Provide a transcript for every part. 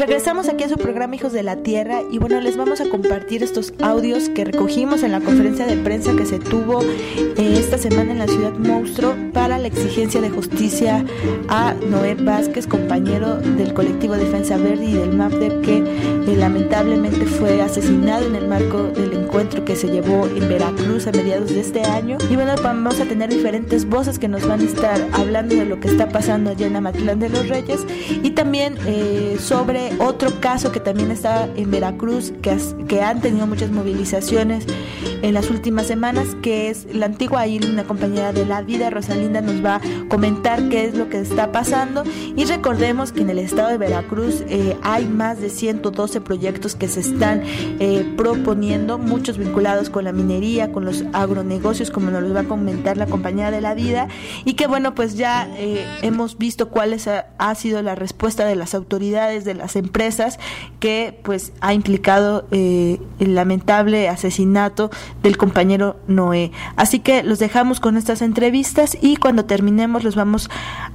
regresamos aquí a su programa Hijos de la Tierra y bueno, les vamos a compartir estos audios que recogimos en la conferencia de prensa que se tuvo esta semana en la Ciudad Monstruo para la exigencia de justicia a Noé Vázquez, compañero del colectivo Defensa Verde y del MAPDER, que lamentablemente fue asesinado en el marco del encuentro que se llevó en Veracruz a mediados de este año. Y bueno, vamos a tener diferentes voces que nos van a estar hablando de lo que está pasando allá en Amatlán de los Reyes y también sobre otro caso que también está en Veracruz, que han tenido muchas movilizaciones en las últimas semanas, que es la antigua Ail, una compañera de la vida. Rosalinda nos va a comentar qué es lo que está pasando y recordemos que en el estado de Veracruz hay más de 112 proyectos que se están proponiendo, muchos vinculados con la minería, con los agronegocios, como nos los va a comentar la compañera de la vida, y que bueno, pues ya hemos visto cuál ha sido la respuesta de las autoridades, de las empresas, que pues ha implicado el lamentable asesinato del compañero Noé. Así que los dejamos con estas entrevistas y cuando terminemos los vamos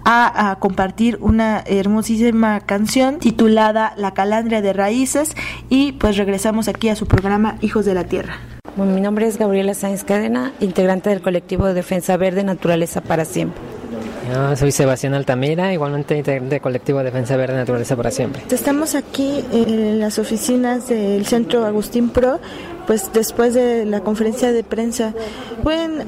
a compartir una hermosísima canción titulada La Calandria de Raíces y pues regresamos aquí a su programa Hijos de la Tierra. Bueno, mi nombre es Gabriela Sáenz Cadena, integrante del colectivo de Defensa Verde Naturaleza para Siempre. Yo soy Sebastián Altamira, igualmente integrante del colectivo Defensa Verde Naturaleza para Siempre. Estamos aquí en las oficinas del Centro Agustín Pro, pues después de la conferencia de prensa. ¿Pueden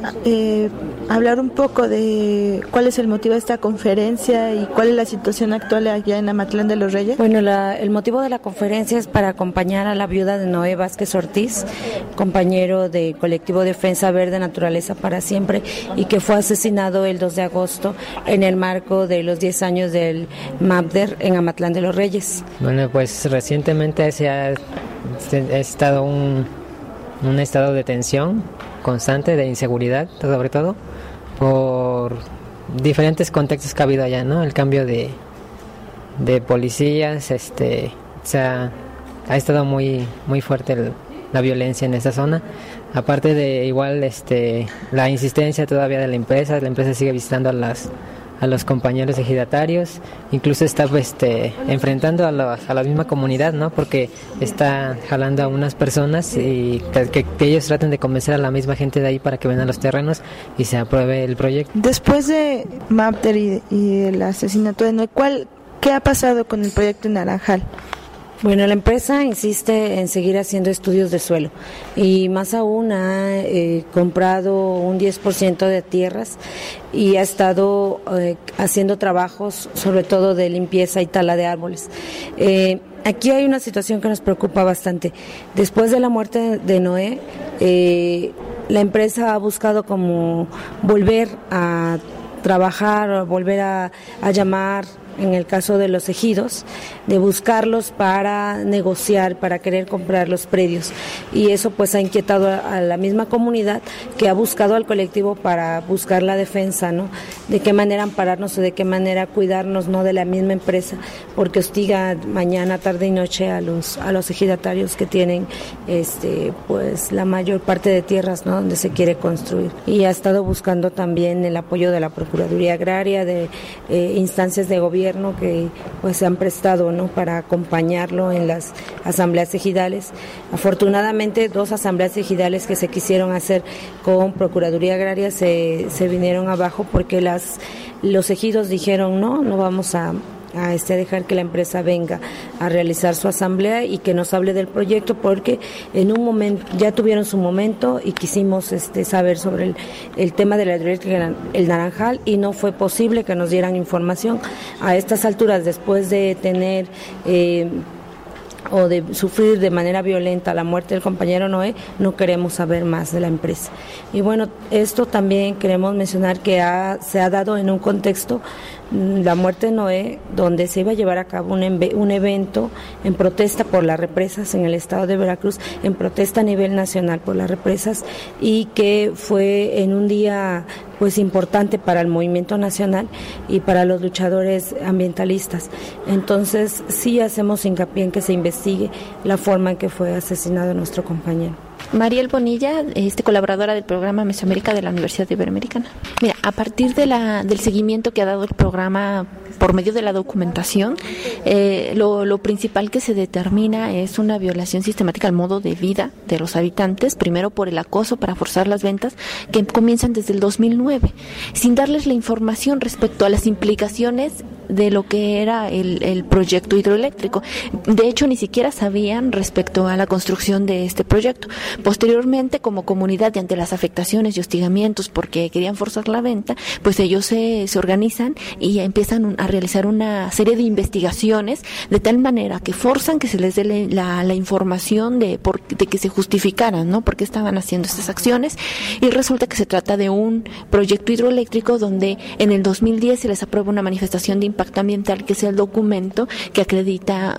hablar un poco de cuál es el motivo de esta conferencia y cuál es la situación actual allá en Amatlán de los Reyes? Bueno, el motivo de la conferencia es para acompañar a la viuda de Noé Vázquez Ortiz, compañero del colectivo Defensa Verde Naturaleza para Siempre, y que fue asesinado el 2 de agosto en el marco de los 10 años del MAPDER en Amatlán de los Reyes. Bueno, pues recientemente se ha estado un estado de tensión constante, de inseguridad, sobre todo por diferentes contextos que ha habido allá, ¿no? El cambio de policías, ha estado muy fuerte la violencia en esta zona. Aparte de igual la insistencia todavía de la empresa sigue visitando a los compañeros ejidatarios, incluso está enfrentando a la misma comunidad, ¿no? Porque está jalando a unas personas y que ellos traten de convencer a la misma gente de ahí para que vengan a los terrenos y se apruebe el proyecto. Después de MAPDER y el asesinato de Noé, ¿qué ha pasado con el proyecto Naranjal? Bueno, la empresa insiste en seguir haciendo estudios de suelo y más aún ha comprado un 10% de tierras y ha estado haciendo trabajos sobre todo de limpieza y tala de árboles. Aquí hay una situación que nos preocupa bastante. Después de la muerte de Noé, la empresa ha buscado como volver a trabajar, volver a llamar, en el caso de los ejidos, de buscarlos para negociar, para querer comprar los predios, y eso pues ha inquietado a la misma comunidad, que ha buscado al colectivo para buscar la defensa, ¿no? De qué manera ampararnos o de qué manera cuidarnos, ¿no? De la misma empresa, porque hostiga mañana, tarde y noche a los ejidatarios que tienen pues la mayor parte de tierras, ¿no? Donde se quiere construir, y ha estado buscando también el apoyo de la Procuraduría Agraria, de instancias de gobierno que pues se han prestado, ¿no? Para acompañarlo en las asambleas ejidales. Afortunadamente 2 asambleas ejidales que se quisieron hacer con Procuraduría Agraria se vinieron abajo porque los ejidos dijeron no vamos a dejar que la empresa venga a realizar su asamblea y que nos hable del proyecto, porque en un momento ya tuvieron su momento y quisimos saber sobre el tema de la hidroeléctrica El Naranjal, y no fue posible que nos dieran información. A estas alturas, después de tener o de sufrir de manera violenta la muerte del compañero Noé, no queremos saber más de la empresa. Y bueno, esto también queremos mencionar que se ha dado en un contexto, la muerte de Noé, donde se iba a llevar a cabo un evento en protesta por las represas en el estado de Veracruz, en protesta a nivel nacional por las represas, y que fue en un día pues importante para el movimiento nacional y para los luchadores ambientalistas. Entonces sí hacemos hincapié en que se investigue la forma en que fue asesinado nuestro compañero. Mariel Bonilla, colaboradora del programa Mesoamérica de la Universidad Iberoamericana. Mira, a partir del seguimiento que ha dado el programa por medio de la documentación, lo principal que se determina es una violación sistemática al modo de vida de los habitantes, primero por el acoso para forzar las ventas, que comienzan desde el 2009, sin darles la información respecto a las implicaciones de lo que era el proyecto hidroeléctrico. De hecho, ni siquiera sabían respecto a la construcción de este proyecto. Posteriormente, como comunidad y ante las afectaciones y hostigamientos porque querían forzar la venta, pues ellos se organizan y empiezan a realizar una serie de investigaciones de tal manera que forzan que se les dé la información de que se justificaran, ¿no? Por qué estaban haciendo estas acciones, y resulta que se trata de un proyecto hidroeléctrico donde en el 2010 se les aprueba una manifestación de impacto ambiental, que es el documento que acredita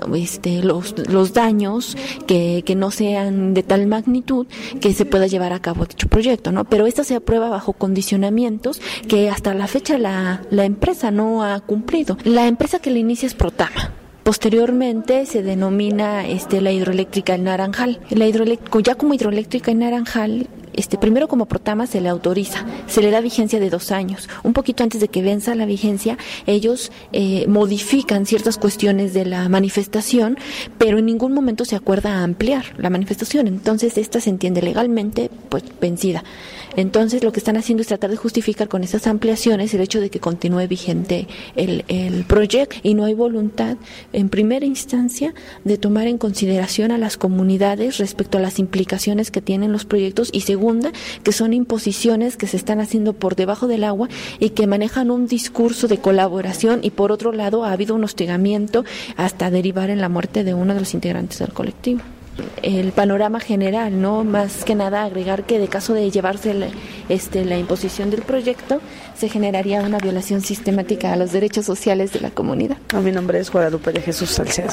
los daños que no sean de tal magnitud que se pueda llevar a cabo dicho proyecto, ¿no? Pero esta se aprueba bajo condicionamientos que hasta la fecha la empresa no ha cumplido. La empresa que le inicia es Protama. Posteriormente se denomina la hidroeléctrica El Naranjal. Ya como hidroeléctrica El Naranjal, primero como Protama se le autoriza, se le da vigencia de 2 años. Un poquito antes de que venza la vigencia, ellos modifican ciertas cuestiones de la manifestación, pero en ningún momento se acuerda ampliar la manifestación. Entonces esta se entiende legalmente pues vencida. Entonces lo que están haciendo es tratar de justificar con esas ampliaciones el hecho de que continúe vigente el proyecto, y no hay voluntad en primera instancia de tomar en consideración a las comunidades respecto a las implicaciones que tienen los proyectos, y segunda, que son imposiciones que se están haciendo por debajo del agua y que manejan un discurso de colaboración, y por otro lado ha habido un hostigamiento hasta derivar en la muerte de uno de los integrantes del colectivo. El panorama general, ¿no? Más que nada agregar que de caso de llevarse la imposición del proyecto, se generaría una violación sistemática a los derechos sociales de la comunidad. Mi nombre es Guadalupe de Jesús Salcedo.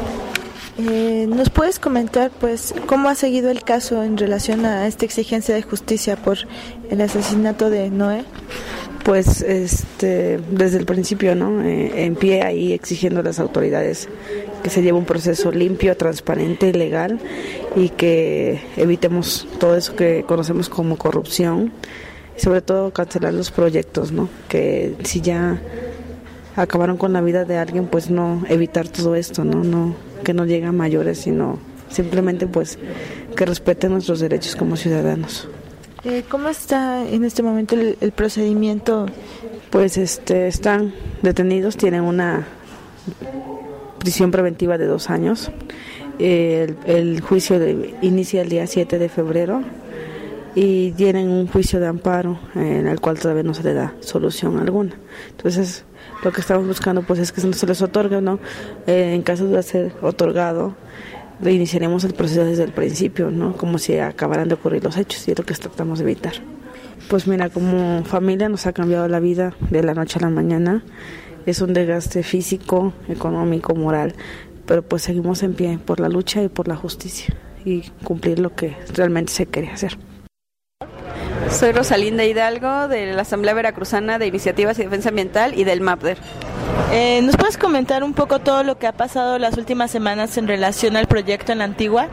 ¿Nos puedes comentar pues cómo ha seguido el caso en relación a esta exigencia de justicia por el asesinato de Noé? Pues desde el principio, ¿no? En pie ahí exigiendo a las autoridades que se lleve un proceso limpio, transparente y legal, y que evitemos todo eso que conocemos como corrupción, y sobre todo cancelar los proyectos, ¿no? Que si ya acabaron con la vida de alguien, pues no evitar todo esto, no que no llegue a mayores, sino simplemente pues que respeten nuestros derechos como ciudadanos. ¿Cómo está en este momento el procedimiento? Pues están detenidos, tienen una prisión preventiva de 2 años. El juicio inicia el día 7 de febrero y tienen un juicio de amparo en el cual todavía no se le da solución alguna. Entonces, lo que estamos buscando pues es que no se les otorgue, ¿no? En caso de ser otorgado, iniciaremos el proceso desde el principio, ¿no? Como si acabaran de ocurrir los hechos, y es lo que tratamos de evitar. Pues mira, como familia nos ha cambiado la vida de la noche a la mañana. Es un desgaste físico, económico, moral, pero pues seguimos en pie por la lucha y por la justicia y cumplir lo que realmente se quería hacer. Soy Rosalinda Hidalgo, de la Asamblea Veracruzana de Iniciativas y Defensa Ambiental y del MAPDER. ¿Nos puedes comentar un poco todo lo que ha pasado las últimas semanas en relación al proyecto en la Antigua?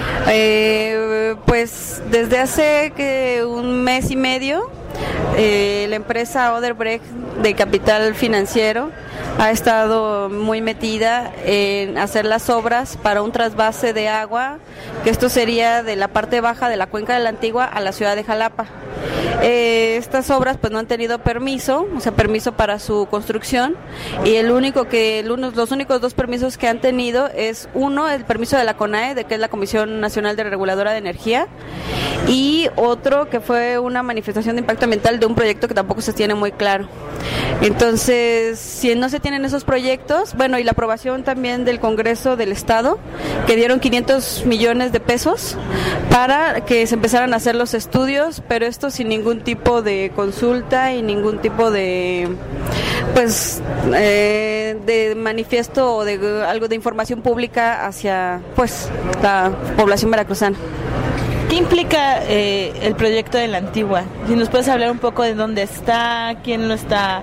Pues desde hace un mes y medio, la empresa Odebrecht de capital financiero ha estado muy metida en hacer las obras para un trasvase de agua, que esto sería de la parte baja de la cuenca de la Antigua a la ciudad de Jalapa. Estas obras pues no han tenido permiso para su construcción, y los únicos 2 permisos que han tenido es uno, el permiso de la CONAE, que es la Comisión Nacional de Reguladora de Energía, y otro que fue una manifestación de impacto ambiental de un proyecto que tampoco se tiene muy claro. Entonces, si no se tienen esos proyectos, y la aprobación también del Congreso del Estado, que dieron 500 millones de pesos para que se empezaran a hacer los estudios, pero esto sin ningún tipo de consulta y ningún tipo de de manifiesto o de algo de información pública hacia la población veracruzana. ¿Qué implica el proyecto de la Antigua? Si nos puedes hablar un poco de dónde está, quién lo está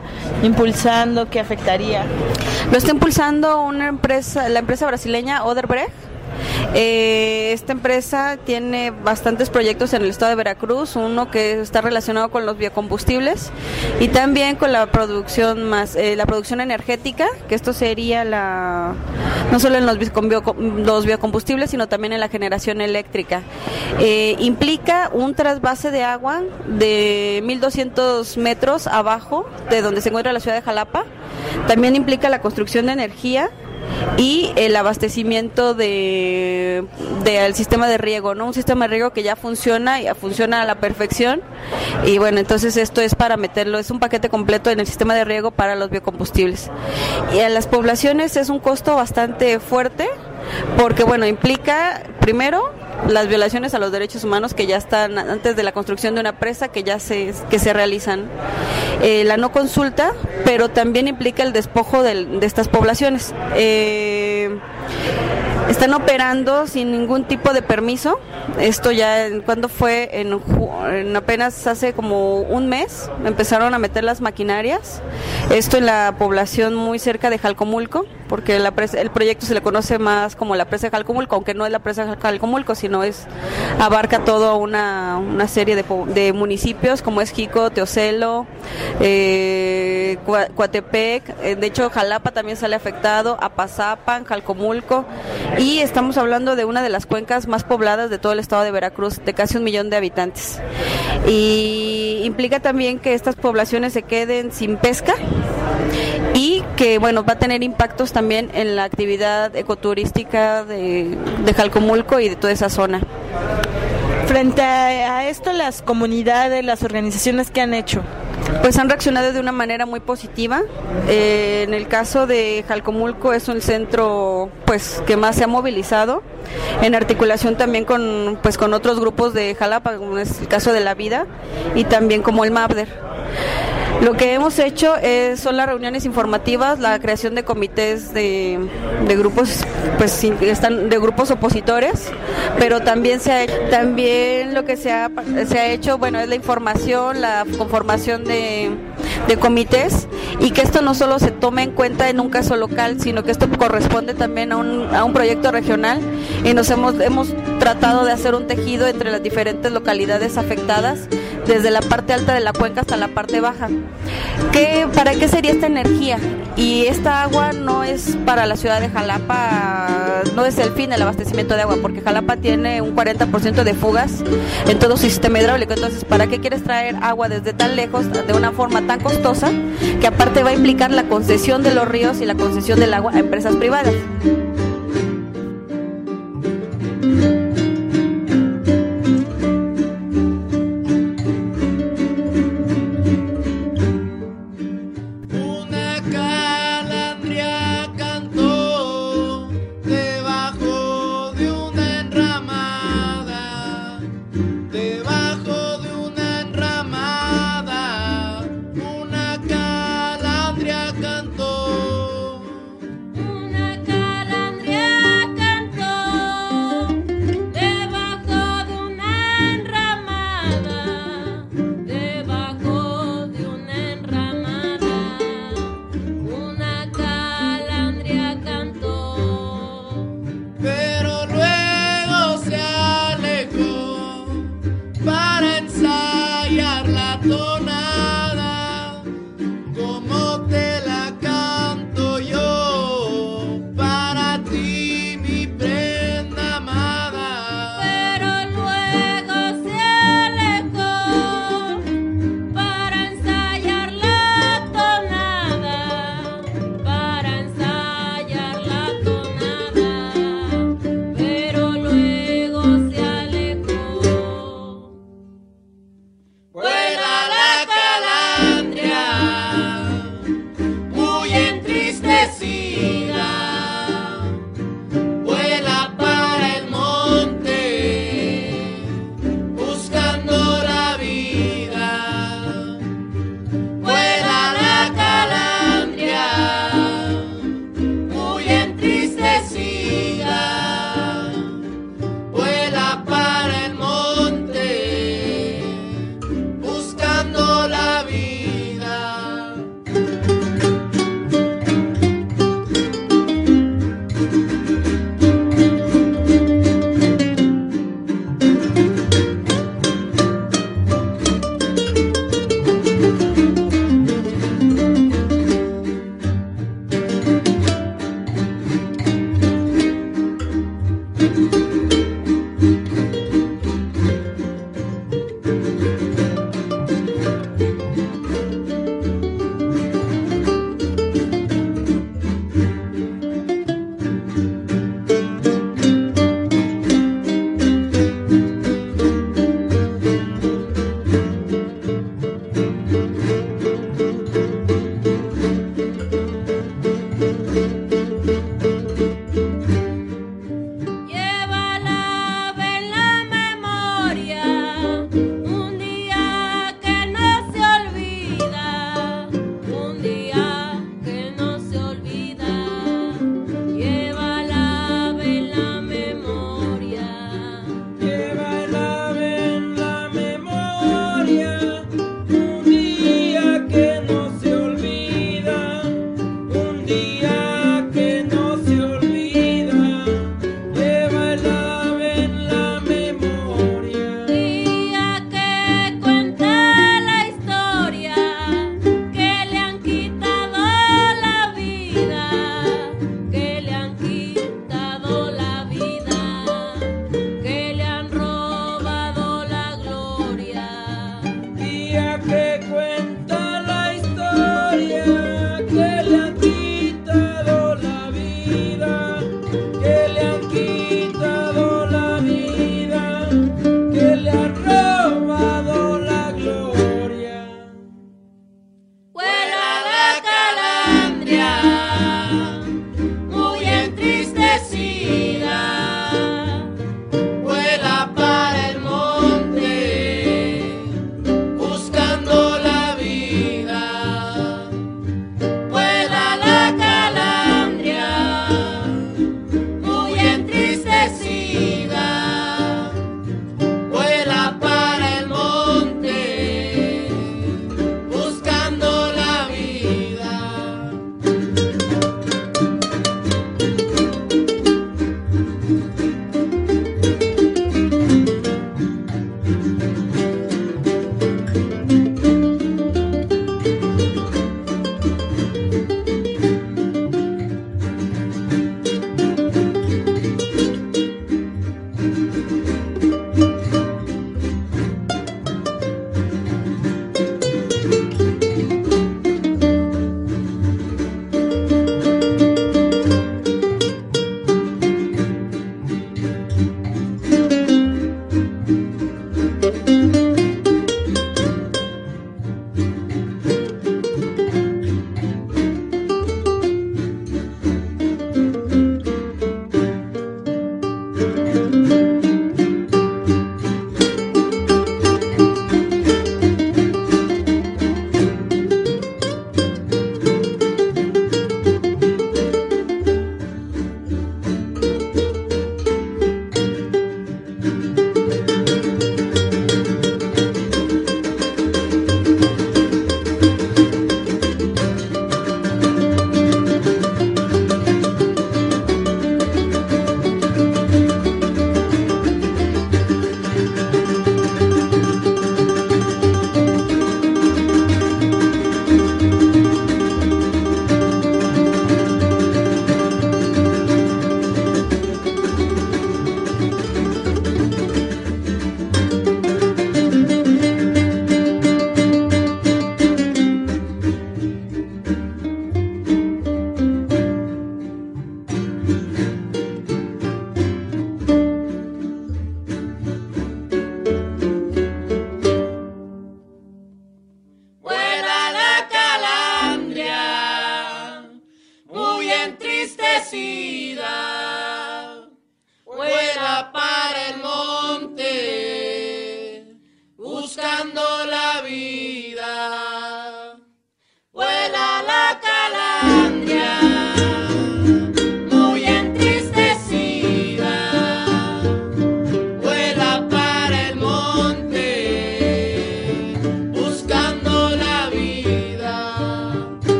impulsando, qué afectaría. Lo está impulsando la empresa brasileña Odebrecht, Esta empresa tiene bastantes proyectos en el estado de Veracruz, uno que está relacionado con los biocombustibles y también con la producción la producción energética, que esto sería no solo en los biocombustibles, sino también en la generación eléctrica. Implica un trasvase de agua de 1.200 metros abajo de donde se encuentra la ciudad de Jalapa. También implica la construcción de energía y el abastecimiento al sistema de riego, ¿no? Un sistema de riego que ya funciona a la perfección, y bueno, entonces esto es para meterlo, es un paquete completo en el sistema de riego para los biocombustibles. Y a las poblaciones es un costo bastante fuerte, porque bueno, implica primero las violaciones a los derechos humanos que ya están antes de la construcción de una presa, que se realizan, la no consulta, pero también implica el despojo de estas poblaciones. Están operando sin ningún tipo de permiso. Esto ya, cuando fue en apenas hace como un mes, empezaron a meter las maquinarias. Esto en la población muy cerca de Jalcomulco, porque el proyecto se le conoce más como la presa de Jalcomulco, aunque no es la presa de Jalcomulco, sino abarca toda una serie de municipios como es Jico, Teocelo, Coatepec. De hecho, Jalapa también sale afectado, Apazapan, Jalcomulco, y estamos hablando de una de las cuencas más pobladas de todo el estado de Veracruz, de casi 1 millón de habitantes. Y implica también que estas poblaciones se queden sin pesca y que bueno, va a tener impactos también en la actividad ecoturística de Jalcomulco y de toda esa zona. Frente a esto, las comunidades, las organizaciones, ¿qué han hecho? Pues han reaccionado de una manera muy positiva. En el caso de Jalcomulco es un centro pues que más se ha movilizado, en articulación también con otros grupos de Jalapa, como es el caso de La Vida y también como el MAPDER. Lo que hemos hecho son las reuniones informativas, la creación de comités de grupos, pues de grupos opositores, pero también lo que se ha hecho, bueno, es la información, la conformación de comités, y que esto no solo se tome en cuenta en un caso local, sino que esto corresponde también a un proyecto regional, y hemos tratado de hacer un tejido entre las diferentes localidades afectadas, desde la parte alta de la cuenca hasta la parte baja. ¿Para qué sería esta energía? Y esta agua no es para la ciudad de Jalapa, no es el fin del abastecimiento de agua, porque Jalapa tiene un 40% de fugas en todo su sistema hidráulico. Entonces, ¿para qué quieres traer agua desde tan lejos, de una forma tan costosa, que aparte va a implicar la concesión de los ríos y la concesión del agua a empresas privadas?